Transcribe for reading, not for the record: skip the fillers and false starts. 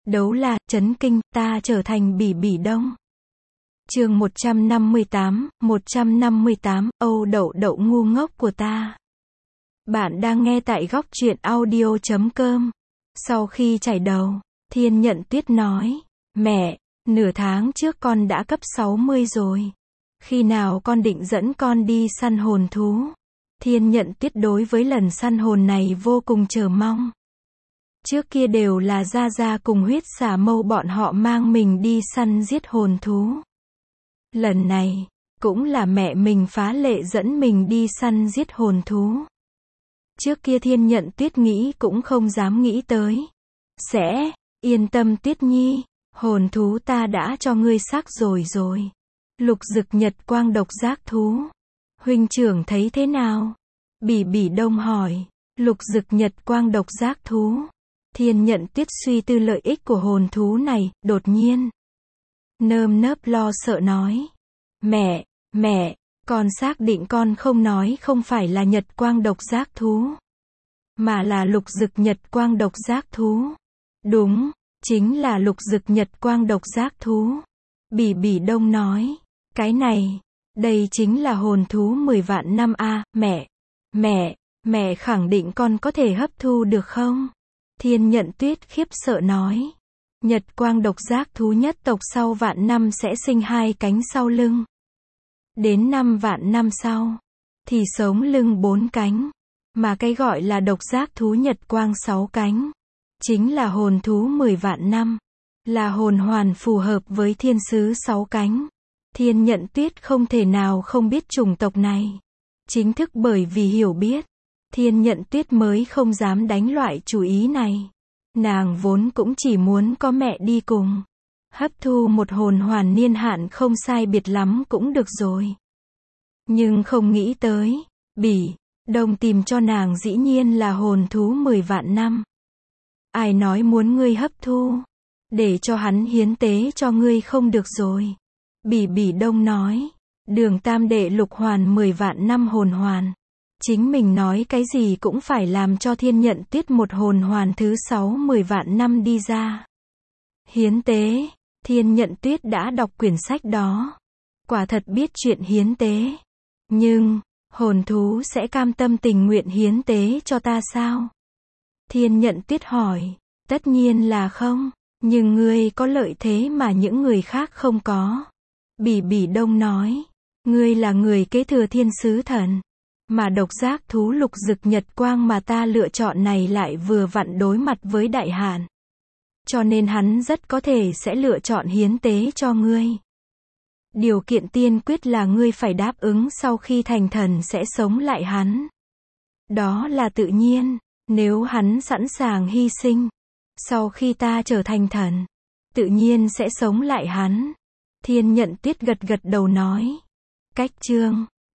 Đấu là, chấn kinh, ta trở thành Bỉ Bỉ Đông. Chương 158, Âu Đậu Đậu ngu ngốc của ta. Bạn đang nghe tại góc truyện audio.com. Sau khi chải đầu, Thiên Nhận Tuyết nói, mẹ, nửa tháng trước con đã cấp 60 rồi. Khi nào con định dẫn con đi săn hồn thú? Thiên Nhận Tuyết đối với lần săn hồn này vô cùng chờ mong. Trước kia đều là Gia Gia cùng Huyết Xà Mâu bọn họ mang mình đi săn giết hồn thú. Lần này, cũng là mẹ mình phá lệ dẫn mình đi săn giết hồn thú. Trước kia Thiên Nhận Tuyết nghĩ cũng không dám nghĩ tới. Sẽ, yên tâm Tuyết Nhi, hồn thú ta đã cho ngươi xác rồi. Lục Dực Nhật Quang độc giác thú. Huynh trưởng thấy thế nào? Bỉ Bỉ Đông hỏi. Lục Dực Nhật Quang độc giác thú. Thiên Nhận Tuyết suy tư lợi ích của hồn thú này, đột nhiên nơm nớp lo sợ nói. Mẹ, con xác định con không nói không phải là Nhật Quang độc giác thú, mà là Lục Dực Nhật Quang độc giác thú. Đúng, chính là Lục Dực Nhật Quang độc giác thú. Bỉ Bỉ Đông nói. Cái này, đây chính là hồn thú 10 vạn năm a, mẹ khẳng định con có thể hấp thu được không? Thiên Nhận Tuyết khiếp sợ nói. Nhật Quang độc giác thú nhất tộc sau vạn năm sẽ sinh 2 cánh sau lưng. Đến 5 vạn năm sau, thì sống lưng 4 cánh. Mà cái gọi là độc giác thú Nhật Quang 6 cánh, chính là hồn thú 10 vạn năm. Là hồn hoàn phù hợp với thiên sứ 6 cánh. Thiên Nhận Tuyết không thể nào không biết chủng tộc này. Chính thức bởi vì hiểu biết, Thiên Nhận Tuyết mới không dám đánh loại chủ ý này. Nàng vốn cũng chỉ muốn có mẹ đi cùng. Hấp thu một hồn hoàn niên hạn không sai biệt lắm cũng được rồi. Nhưng không nghĩ tới, Bỉ Đông tìm cho nàng dĩ nhiên là hồn thú 10 vạn năm. Ai nói muốn ngươi hấp thu? Để cho hắn hiến tế cho ngươi không được rồi. Bỉ Bỉ Đông nói. Đường tam đệ lục hoàn 10 vạn năm hồn hoàn. Chính mình nói cái gì cũng phải làm cho Thiên Nhận Tuyết một hồn hoàn thứ 6 10 vạn năm đi ra. Hiến tế. Thiên Nhận Tuyết đã đọc quyển sách đó. Quả thật biết chuyện hiến tế. Nhưng, hồn thú sẽ cam tâm tình nguyện hiến tế cho ta sao? Thiên Nhận Tuyết hỏi. Tất nhiên là không. Nhưng ngươi có lợi thế mà những người khác không có. Bỉ Bỉ Đông nói. Ngươi là người kế thừa thiên sứ thần. Mà độc giác thú Lục Dực Nhật Quang mà ta lựa chọn này lại vừa vặn đối mặt với đại hạn. Cho nên hắn rất có thể sẽ lựa chọn hiến tế cho ngươi. Điều kiện tiên quyết là ngươi phải đáp ứng sau khi thành thần sẽ sống lại hắn. Đó là tự nhiên, nếu hắn sẵn sàng hy sinh, sau khi ta trở thành thần, tự nhiên sẽ sống lại hắn. Thiên Nhận Tuyết gật gật đầu nói. Cách chương